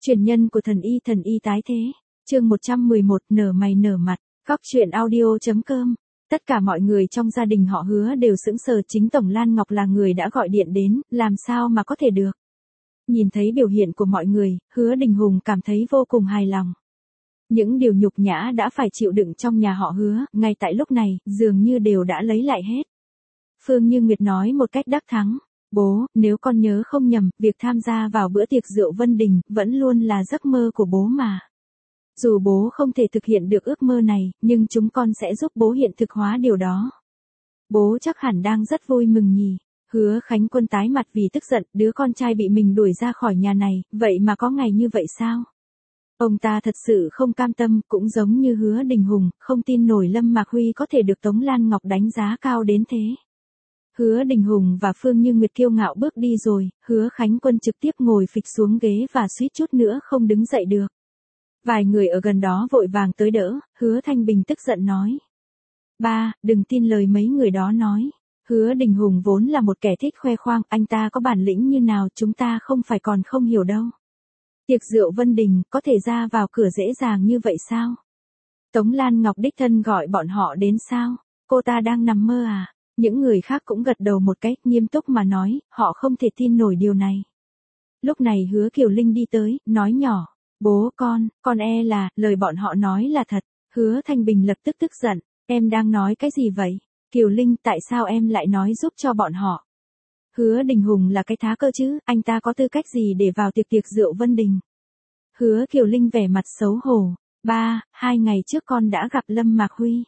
Truyền nhân của thần y tái thế. Chương 111, nở mày nở mặt. Góc truyện audio.com. Tất cả mọi người trong gia đình họ Hứa đều sững sờ, chính Tổng Lan Ngọc là người đã gọi điện đến, làm sao mà có thể được. Nhìn thấy biểu hiện của mọi người, Hứa Đình Hùng cảm thấy vô cùng hài lòng. Những điều nhục nhã đã phải chịu đựng trong nhà họ Hứa, ngay tại lúc này, dường như đều đã lấy lại hết. Phương Như Nguyệt nói một cách đắc thắng. Bố, nếu con nhớ không nhầm, việc tham gia vào bữa tiệc rượu Vân Đình, vẫn luôn là giấc mơ của bố mà. Dù bố không thể thực hiện được ước mơ này, nhưng chúng con sẽ giúp bố hiện thực hóa điều đó. Bố chắc hẳn đang rất vui mừng nhỉ. Hứa Khánh Quân tái mặt vì tức giận, đứa con trai bị mình đuổi ra khỏi nhà này, vậy mà có ngày như vậy sao? Ông ta thật sự không cam tâm, cũng giống như Hứa Đình Hùng, không tin nổi Lâm Mạc Huy có thể được Tống Lan Ngọc đánh giá cao đến thế. Hứa Đình Hùng và Phương Như Nguyệt kiêu ngạo bước đi rồi, Hứa Khánh Quân trực tiếp ngồi phịch xuống ghế và suýt chút nữa không đứng dậy được. Vài người ở gần đó vội vàng tới đỡ, Hứa Thanh Bình tức giận nói. Ba, đừng tin lời mấy người đó nói. Hứa Đình Hùng vốn là một kẻ thích khoe khoang, anh ta có bản lĩnh như nào chúng ta không phải còn không hiểu đâu. Tiệc rượu Vân Đình có thể ra vào cửa dễ dàng như vậy sao? Tống Lan Ngọc đích thân gọi bọn họ đến sao? Cô ta đang nằm mơ à? Những người khác cũng gật đầu một cách nghiêm túc mà nói, họ không thể tin nổi điều này. Lúc này Hứa Kiều Linh đi tới, nói nhỏ, bố con e là, lời bọn họ nói là thật. Hứa Thanh Bình lập tức tức giận, em đang nói cái gì vậy? Kiều Linh, tại sao em lại nói giúp cho bọn họ? Hứa Đình Hùng là cái thá cơ chứ, anh ta có tư cách gì để vào tiệc rượu Vân Đình? Hứa Kiều Linh vẻ mặt xấu hổ, ba, 2 ngày trước con đã gặp Lâm Mạc Huy.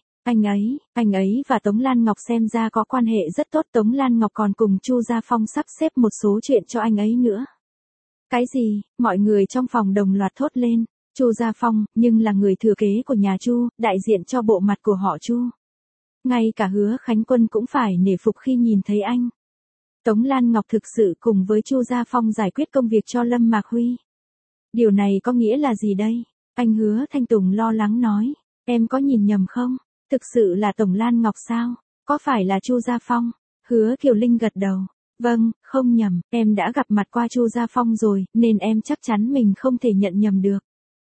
Anh ấy và Tống Lan Ngọc xem ra có quan hệ rất tốt. Tống Lan Ngọc còn cùng Chu Gia Phong sắp xếp một số chuyện cho anh ấy nữa. Cái gì? Mọi người trong phòng đồng loạt thốt lên. Chu Gia Phong, nhưng là người thừa kế của nhà Chu, đại diện cho bộ mặt của họ Chu. Ngay cả Hứa Khánh Quân cũng phải nể phục khi nhìn thấy anh. Tống Lan Ngọc thực sự cùng với Chu Gia Phong giải quyết công việc cho Lâm Mạc Huy. Điều này có nghĩa là gì đây? Anh Hứa Thanh Tùng lo lắng nói. Em có nhìn nhầm không? Thực sự là Tổng Lan Ngọc sao? Có phải là Chu Gia Phong? Hứa Kiều Linh gật đầu. Vâng, không nhầm, em đã gặp mặt qua Chu Gia Phong rồi, nên em chắc chắn mình không thể nhận nhầm được.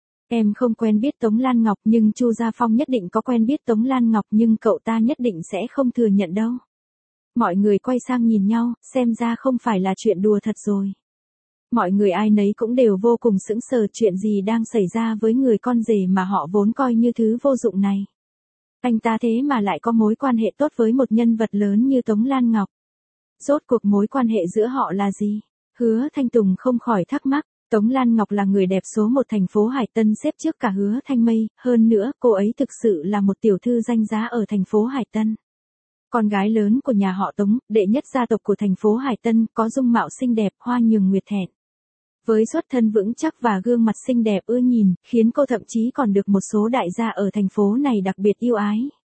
Em không quen biết Tống Lan Ngọc nhưng Chu Gia Phong nhất định có quen biết Tống Lan Ngọc nhưng cậu ta nhất định sẽ không thừa nhận đâu. Mọi người quay sang nhìn nhau, xem ra không phải là chuyện đùa thật rồi. Mọi người ai nấy cũng đều vô cùng sững sờ, chuyện gì đang xảy ra với người con rể mà họ vốn coi như thứ vô dụng này. Anh ta thế mà lại có mối quan hệ tốt với một nhân vật lớn như Tống Lan Ngọc. Rốt cuộc mối quan hệ giữa họ là gì? Hứa Thanh Tùng không khỏi thắc mắc. Tống Lan Ngọc là người đẹp số 1 thành phố Hải Tân, xếp trước cả Hứa Thanh Mây, hơn nữa cô ấy thực sự là một tiểu thư danh giá ở thành phố Hải Tân. Con gái lớn của nhà họ Tống, đệ nhất gia tộc của thành phố Hải Tân, có dung mạo xinh đẹp, hoa nhường nguyệt thẹn. Với xuất thân vững chắc và gương mặt xinh đẹp ưa nhìn, khiến cô thậm chí còn được một số đại gia ở thành phố này đặc biệt yêu ái.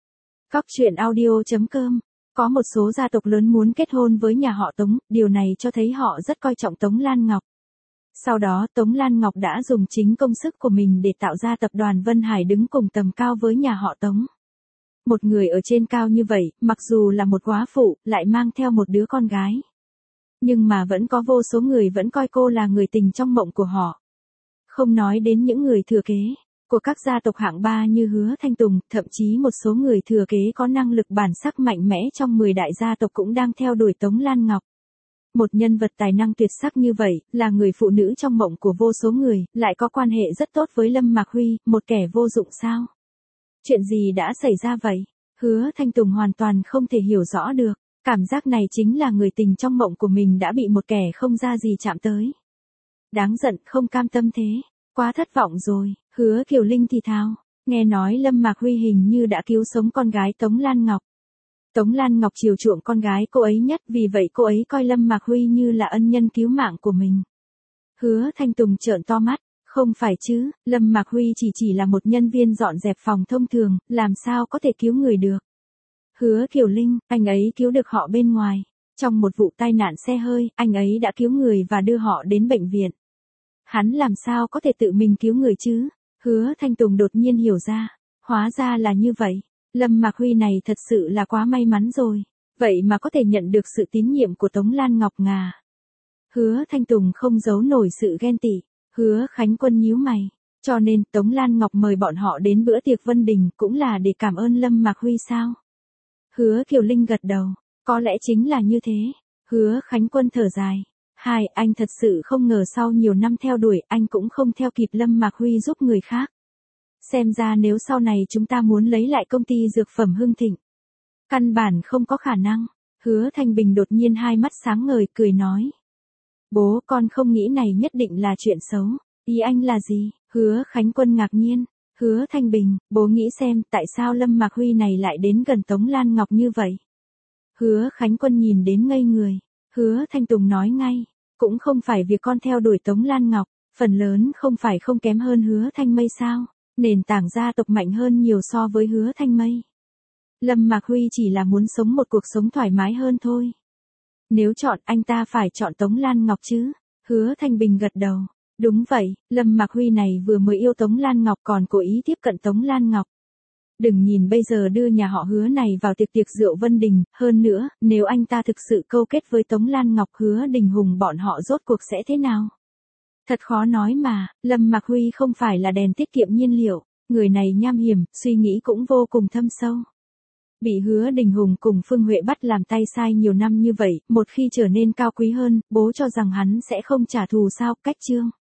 Góc truyện audio.com. Có một số gia tộc lớn muốn kết hôn với nhà họ Tống, điều này cho thấy họ rất coi trọng Tống Lan Ngọc. Sau đó Tống Lan Ngọc đã dùng chính công sức của mình để tạo ra tập đoàn Vân Hải đứng cùng tầm cao với nhà họ Tống. Một người ở trên cao như vậy, mặc dù là một góa phụ, lại mang theo một đứa con gái. Nhưng mà vẫn có vô số người vẫn coi cô là người tình trong mộng của họ. Không nói đến những người thừa kế của các gia tộc hạng 3 như Hứa Thanh Tùng, thậm chí một số người thừa kế có năng lực bản sắc mạnh mẽ trong 10 đại gia tộc cũng đang theo đuổi Tống Lan Ngọc. Một nhân vật tài năng tuyệt sắc như vậy, là người phụ nữ trong mộng của vô số người, lại có quan hệ rất tốt với Lâm Mạc Huy, một kẻ vô dụng sao? Chuyện gì đã xảy ra vậy? Hứa Thanh Tùng hoàn toàn không thể hiểu rõ được. Cảm giác này chính là người tình trong mộng của mình đã bị một kẻ không ra gì chạm tới. Đáng giận, không cam tâm thế. Quá thất vọng rồi. Hứa Kiều Linh thì thào. Nghe nói Lâm Mạc Huy hình như đã cứu sống con gái Tống Lan Ngọc. Tống Lan Ngọc chiều chuộng con gái cô ấy nhất, vì vậy cô ấy coi Lâm Mạc Huy như là ân nhân cứu mạng của mình. Hứa Thanh Tùng trợn to mắt. Không phải chứ, Lâm Mạc Huy chỉ là một nhân viên dọn dẹp phòng thông thường, làm sao có thể cứu người được. Hứa Kiều Linh, anh ấy cứu được họ bên ngoài. Trong một vụ tai nạn xe hơi, anh ấy đã cứu người và đưa họ đến bệnh viện. Hắn làm sao có thể tự mình cứu người chứ? Hứa Thanh Tùng đột nhiên hiểu ra. Hóa ra là như vậy. Lâm Mạc Huy này thật sự là quá may mắn rồi. Vậy mà có thể nhận được sự tín nhiệm của Tống Lan Ngọc ngà. Hứa Thanh Tùng không giấu nổi sự ghen tị. Hứa Khánh Quân nhíu mày. Cho nên Tống Lan Ngọc mời bọn họ đến bữa tiệc Vân Đình cũng là để cảm ơn Lâm Mạc Huy sao? Hứa Kiều Linh gật đầu. Có lẽ chính là như thế. Hứa Khánh Quân thở dài. Anh thật sự không ngờ sau nhiều năm theo đuổi anh cũng không theo kịp Lâm Mạc Huy giúp người khác. Xem ra nếu sau này chúng ta muốn lấy lại công ty dược phẩm Hưng Thịnh, căn bản không có khả năng. Hứa Thanh Bình đột nhiên hai mắt sáng ngời cười nói. Bố con không nghĩ này nhất định là chuyện xấu. Ý anh là gì? Hứa Khánh Quân ngạc nhiên. Hứa Thanh Bình, bố nghĩ xem tại sao Lâm Mạc Huy này lại đến gần Tống Lan Ngọc như vậy. Hứa Khánh Quân nhìn đến ngây người. Hứa Thanh Tùng nói ngay. Cũng không phải việc con theo đuổi Tống Lan Ngọc, phần lớn không phải không kém hơn Hứa Thanh Mây sao? Nền tảng gia tộc mạnh hơn nhiều so với Hứa Thanh Mây. Lâm Mạc Huy chỉ là muốn sống một cuộc sống thoải mái hơn thôi. Nếu chọn anh ta phải chọn Tống Lan Ngọc chứ? Hứa Thanh Bình gật đầu. Đúng vậy, Lâm Mạc Huy này vừa mới yêu Tống Lan Ngọc còn cố ý tiếp cận Tống Lan Ngọc. Đừng nhìn bây giờ đưa nhà họ Hứa này vào tiệc rượu Vân Đình, hơn nữa, nếu anh ta thực sự câu kết với Tống Lan Ngọc Hứa Đình Hùng bọn họ rốt cuộc sẽ thế nào? Thật khó nói mà, Lâm Mạc Huy không phải là đèn tiết kiệm nhiên liệu, người này nham hiểm, suy nghĩ cũng vô cùng thâm sâu. Bị Hứa Đình Hùng cùng Phương Huệ bắt làm tay sai nhiều năm như vậy, một khi trở nên cao quý hơn, bố cho rằng hắn sẽ không trả thù sao? Cách Trương